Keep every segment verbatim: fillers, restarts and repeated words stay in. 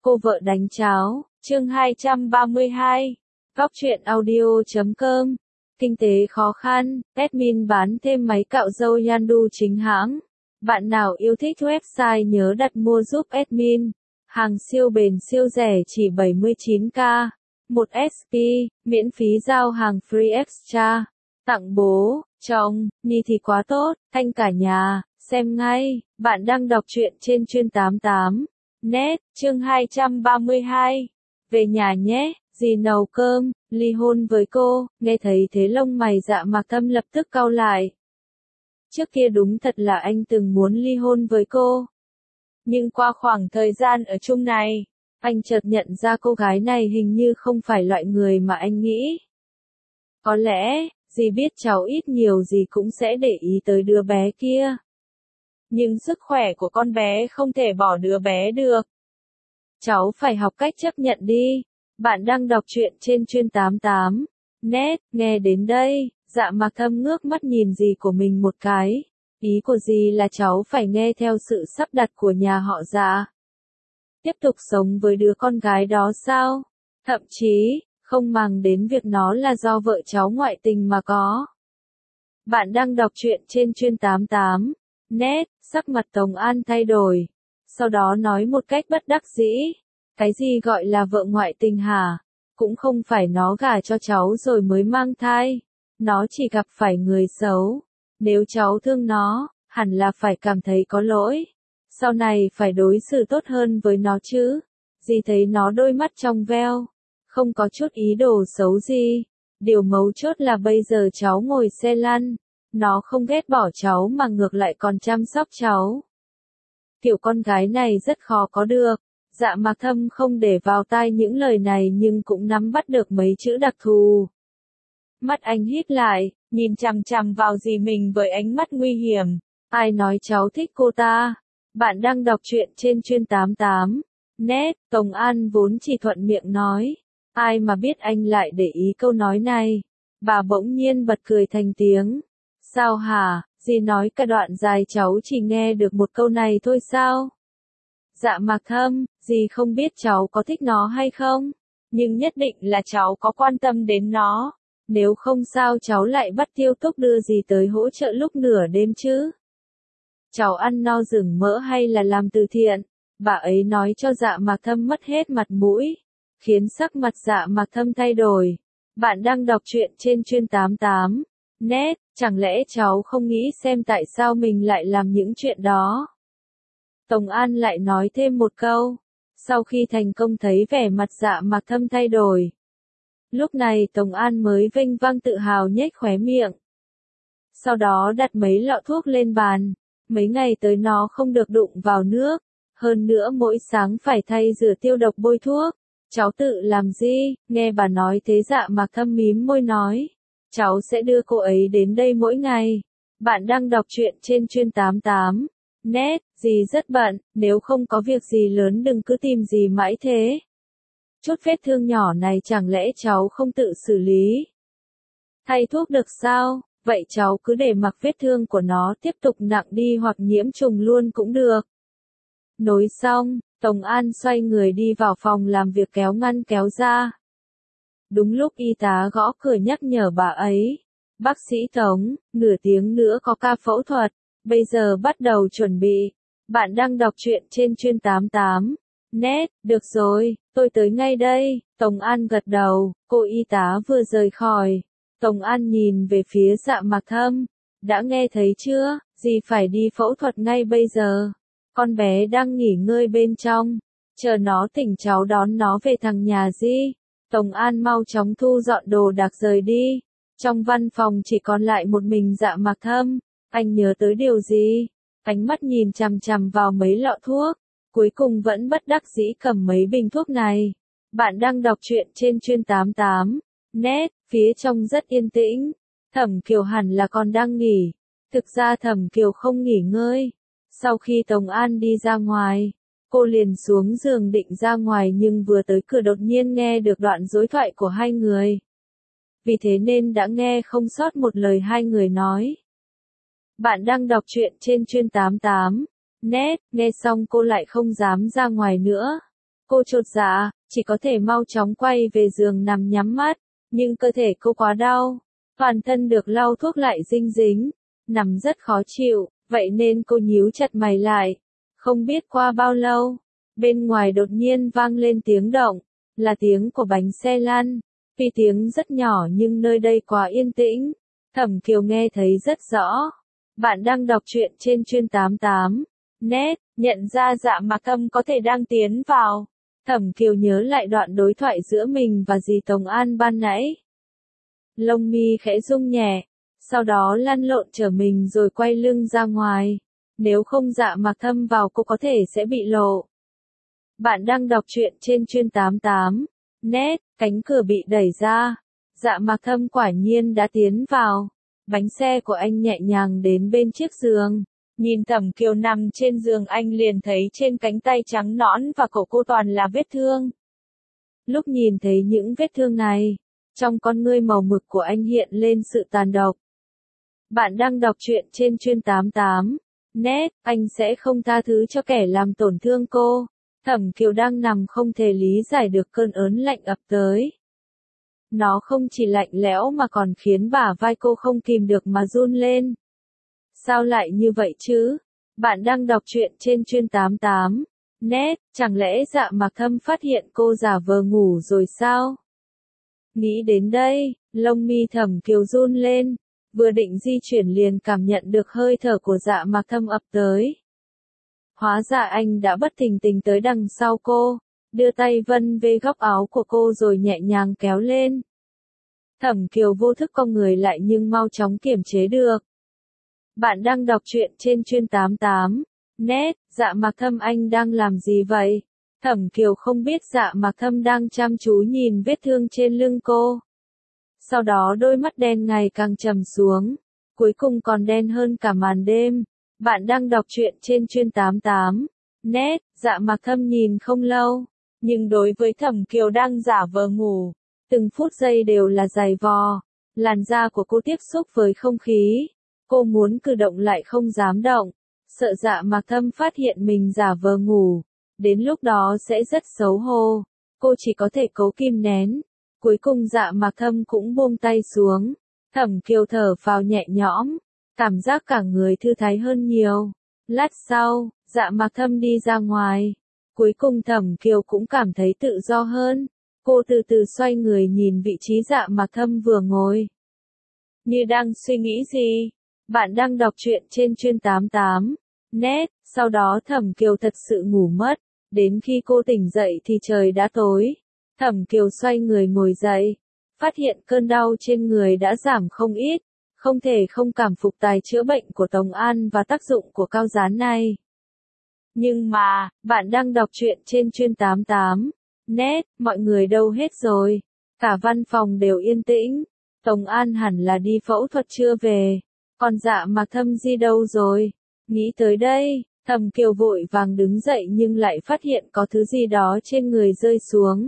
Cô vợ đánh cháo, chương hai trăm ba mươi hai. Góc truyện audio chấm com. Kinh tế khó khăn, admin bán thêm máy cạo râu Yandu chính hãng. Bạn nào yêu thích website nhớ đặt mua giúp admin. Hàng siêu bền siêu rẻ chỉ bảy mươi chín k. một ét pê, miễn phí giao hàng free extra. Tặng bố, chồng, Nhi thì quá tốt, thanh cả nhà, xem ngay. Bạn đang đọc truyện trên chuyên tám tám. Net, chương hai trăm ba mươi hai. Về nhà nhé, dì nấu cơm, ly hôn với cô. Nghe thấy thế lông mày Dạ Mạc Thâm lập tức cau lại. Trước kia đúng thật là anh từng muốn ly hôn với cô. Nhưng qua khoảng thời gian ở chung này, anh chợt nhận ra cô gái này hình như không phải loại người mà anh nghĩ. Có lẽ, dì biết cháu ít nhiều gì cũng sẽ để ý tới đứa bé kia. Nhưng sức khỏe của con bé không thể bỏ đứa bé được. Cháu phải học cách chấp nhận đi. Bạn đang đọc truyện trên chuyên tám tám. Net, nghe đến đây, Dạ Mạc Thâm ngước mắt nhìn dì của mình một cái. Ý của dì là cháu phải nghe theo sự sắp đặt của nhà họ Dạ. Tiếp tục sống với đứa con gái đó sao? Thậm chí, không màng đến việc nó là do vợ cháu ngoại tình mà có. Bạn đang đọc truyện trên chuyên tám tám. Net, sắc mặt Tống An thay đổi. Sau đó nói một cách bất đắc dĩ. Cái gì gọi là vợ ngoại tình hả? Cũng không phải nó gả cho cháu rồi mới mang thai. Nó chỉ gặp phải người xấu. Nếu cháu thương nó, hẳn là phải cảm thấy có lỗi. Sau này phải đối xử tốt hơn với nó chứ. Dì thấy nó đôi mắt trong veo. Không có chút ý đồ xấu gì. Điều mấu chốt là bây giờ cháu ngồi xe lăn. Nó không ghét bỏ cháu mà ngược lại còn chăm sóc cháu. Kiểu con gái này rất khó có được. Dạ Mạc Thâm không để vào tai những lời này nhưng cũng nắm bắt được mấy chữ đặc thù. Mắt anh híp lại, nhìn chằm chằm vào dì mình với ánh mắt nguy hiểm. Ai nói cháu thích cô ta? Bạn đang đọc truyện trên chuyên tám tám. Net, Tống An vốn chỉ thuận miệng nói. Ai mà biết anh lại để ý câu nói này. Bà bỗng nhiên bật cười thành tiếng. Sao hả, dì nói cả đoạn dài cháu chỉ nghe được một câu này thôi sao? Dạ Mạc Thâm, dì không biết cháu có thích nó hay không? Nhưng nhất định là cháu có quan tâm đến nó. Nếu không sao cháu lại bắt Tiêu Túc đưa dì tới hỗ trợ lúc nửa đêm chứ? Cháu ăn no rừng mỡ hay là làm từ thiện? Bà ấy nói cho Dạ Mạc Thâm mất hết mặt mũi. Khiến sắc mặt Dạ Mạc Thâm thay đổi. Bạn đang đọc truyện trên chuyên tám tám. Net, chẳng lẽ cháu không nghĩ xem tại sao mình lại làm những chuyện đó? Tống An lại nói thêm một câu. Sau khi thành công thấy vẻ mặt Dạ Mạc Thâm thay đổi. Lúc này Tống An mới vênh vang tự hào nhếch khóe miệng. Sau đó đặt mấy lọ thuốc lên bàn. Mấy ngày tới nó không được đụng vào nước. Hơn nữa mỗi sáng phải thay rửa tiêu độc bôi thuốc. Cháu tự làm gì? Nghe bà nói thế Dạ Mạc Thâm mím môi nói. Cháu sẽ đưa cô ấy đến đây mỗi ngày. Bạn đang đọc truyện trên chuyên tám tám. Net, dì rất bận, nếu không có việc gì lớn đừng cứ tìm dì mãi thế. Chút vết thương nhỏ này chẳng lẽ cháu không tự xử lý? Thay thuốc được sao? Vậy cháu cứ để mặc vết thương của nó tiếp tục nặng đi hoặc nhiễm trùng luôn cũng được. Nói xong, Tống An xoay người đi vào phòng làm việc kéo ngăn kéo ra. Đúng lúc y tá gõ cửa nhắc nhở bà ấy. Bác sĩ Tống, nửa tiếng nữa có ca phẫu thuật, bây giờ bắt đầu chuẩn bị. Bạn đang đọc truyện trên chuyên tám tám. Net, được rồi, tôi tới ngay đây. Tống An gật đầu, cô y tá vừa rời khỏi. Tống An nhìn về phía Dạ Mạc Thâm. Đã nghe thấy chưa, dì phải đi phẫu thuật ngay bây giờ. Con bé đang nghỉ ngơi bên trong. Chờ nó tỉnh cháu đón nó về thằng nhà Di. Tống An mau chóng thu dọn đồ đạc rời đi. Trong văn phòng chỉ còn lại một mình Dạ Mạc Thâm. Anh nhớ tới điều gì? Ánh mắt nhìn chằm chằm vào mấy lọ thuốc. Cuối cùng vẫn bất đắc dĩ cầm mấy bình thuốc này. Bạn đang đọc truyện trên chuyên tám tám. Net, phía trong rất yên tĩnh. Thẩm Kiều hẳn là còn đang nghỉ. Thực ra Thẩm Kiều không nghỉ ngơi. Sau khi Tống An đi ra ngoài, cô liền xuống giường định ra ngoài nhưng vừa tới cửa đột nhiên nghe được đoạn đối thoại của hai người. Vì thế nên đã nghe không sót một lời hai người nói. Bạn đang đọc truyện trên chuyên tám tám. Net, nghe xong cô lại không dám ra ngoài nữa. Cô chột dạ, chỉ có thể mau chóng quay về giường nằm nhắm mắt, nhưng cơ thể cô quá đau, toàn thân được lau thuốc lại dinh dính, nằm rất khó chịu, vậy nên cô nhíu chặt mày lại. Không biết qua bao lâu, bên ngoài đột nhiên vang lên tiếng động, là tiếng của bánh xe lăn. Tuy tiếng rất nhỏ nhưng nơi đây quá yên tĩnh, Thẩm Kiều nghe thấy rất rõ. Bạn đang đọc truyện trên chuyên tám tám net, nhận ra Dạ Mạc Thâm có thể đang tiến vào. Thẩm Kiều nhớ lại đoạn đối thoại giữa mình và dì Tống An ban nãy. Lông mi khẽ rung nhẹ, sau đó lăn lộn trở mình rồi quay lưng ra ngoài. Nếu không Dạ Mạc Thâm vào cô có thể sẽ bị lộ. Bạn đang đọc truyện trên chuyên tám tám net, cánh cửa bị đẩy ra. Dạ Mạc Thâm quả nhiên đã tiến vào. Bánh xe của anh nhẹ nhàng đến bên chiếc giường. Nhìn Thẩm Kiều nằm trên giường anh liền thấy trên cánh tay trắng nõn và cổ cô toàn là vết thương. Lúc nhìn thấy những vết thương này, trong con ngươi màu mực của anh hiện lên sự tàn độc. Bạn đang đọc truyện trên chuyên tám tám net, anh sẽ không tha thứ cho kẻ làm tổn thương cô. Thẩm Kiều đang nằm không thể lý giải được cơn ớn lạnh ập tới. Nó không chỉ lạnh lẽo mà còn khiến bả vai cô không kìm được mà run lên. Sao lại như vậy chứ? Bạn đang đọc truyện trên chuyên tám tám net, chẳng lẽ Dạ Mạc Thâm phát hiện cô giả vờ ngủ rồi sao? Nghĩ đến đây, lông mi Thẩm Kiều run lên, vừa định di chuyển liền cảm nhận được hơi thở của Dạ Mạc Thâm ập tới. Hóa ra anh đã bất thình lình tới đằng sau cô, đưa tay vân về góc áo của cô rồi nhẹ nhàng kéo lên. Thẩm Kiều vô thức cong người lại nhưng mau chóng kiềm chế được. Bạn đang đọc truyện trên chuyên tám tám net, Dạ Mạc Thâm anh đang làm gì vậy? Thẩm Kiều không biết Dạ Mạc Thâm đang chăm chú nhìn vết thương trên lưng cô. Sau đó đôi mắt đen ngày càng trầm xuống, cuối cùng còn đen hơn cả màn đêm. Bạn đang đọc truyện trên chuyên tám tám net, Dạ Mạc Thâm nhìn không lâu, nhưng đối với Thẩm Kiều đang giả vờ ngủ, từng phút giây đều là dày vò. Làn da của cô tiếp xúc với không khí, cô muốn cử động lại không dám động, sợ Dạ Mạc Thâm phát hiện mình giả vờ ngủ, đến lúc đó sẽ rất xấu hổ. Cô chỉ có thể cố kìm nén. Cuối cùng Dạ Mạc Thâm cũng buông tay xuống. Thẩm Kiều thở phào nhẹ nhõm, cảm giác cả người thư thái hơn nhiều. Lát sau, Dạ Mạc Thâm đi ra ngoài. Cuối cùng Thẩm Kiều cũng cảm thấy tự do hơn. Cô từ từ xoay người nhìn vị trí Dạ Mạc Thâm vừa ngồi. Như đang suy nghĩ gì? Bạn đang đọc truyện trên chuyên tám tám net, sau đó Thẩm Kiều thật sự ngủ mất. Đến khi cô tỉnh dậy thì trời đã tối. Thẩm Kiều xoay người ngồi dậy, phát hiện cơn đau trên người đã giảm không ít. Không thể không cảm phục tài chữa bệnh của Tống An và tác dụng của cao dán này. Nhưng mà, bạn đang đọc truyện trên chuyên tám tám net, mọi người đâu hết rồi? Cả văn phòng đều yên tĩnh. Tống An hẳn là đi phẫu thuật chưa về. Còn Dạ Mạc Thâm gì đâu rồi? Nghĩ tới đây, Thẩm Kiều vội vàng đứng dậy nhưng lại phát hiện có thứ gì đó trên người rơi xuống.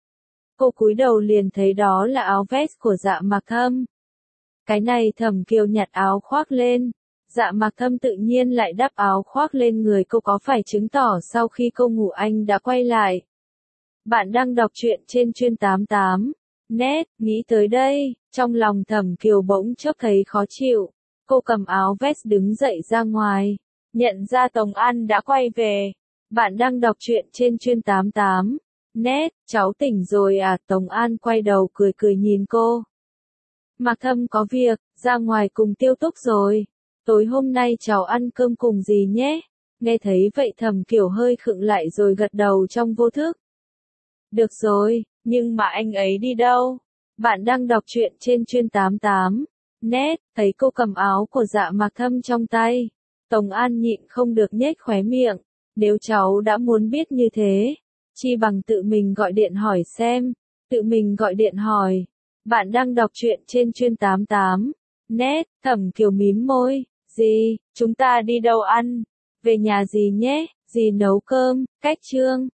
Cô cúi đầu liền thấy đó là áo vest của Dạ Mạc Thâm. Cái này Thẩm Kiều nhặt áo khoác lên. Dạ Mạc Thâm tự nhiên lại đắp áo khoác lên người cô, có phải chứng tỏ sau khi cô ngủ anh đã quay lại. Bạn đang đọc truyện trên chuyên tám tám net, nghĩ tới đây, trong lòng Thẩm Kiều bỗng chốc thấy khó chịu. Cô cầm áo vest đứng dậy ra ngoài, nhận ra Tống An đã quay về. Bạn đang đọc truyện trên chuyên tám tám net, cháu tỉnh rồi à? Tống An quay đầu cười cười nhìn cô. Mạc Thâm có việc, ra ngoài cùng Tiêu Túc rồi. Tối hôm nay cháu ăn cơm cùng gì nhé? Nghe thấy vậy Thẩm Kiều hơi khựng lại rồi gật đầu trong vô thức. Được rồi, nhưng mà anh ấy đi đâu? Bạn đang đọc truyện trên chuyên tám tám net, thấy cô cầm áo của Dạ Mạc Thâm trong tay. Tống An nhịn không được nhếch khóe miệng. Nếu cháu đã muốn biết như thế, chi bằng tự mình gọi điện hỏi xem. Tự mình gọi điện hỏi. Bạn đang đọc truyện trên chuyên tám tám net, Thẩm Kiều mím môi. Gì, chúng ta đi đâu ăn? Về nhà gì nhé? Dì nấu cơm, cách trương.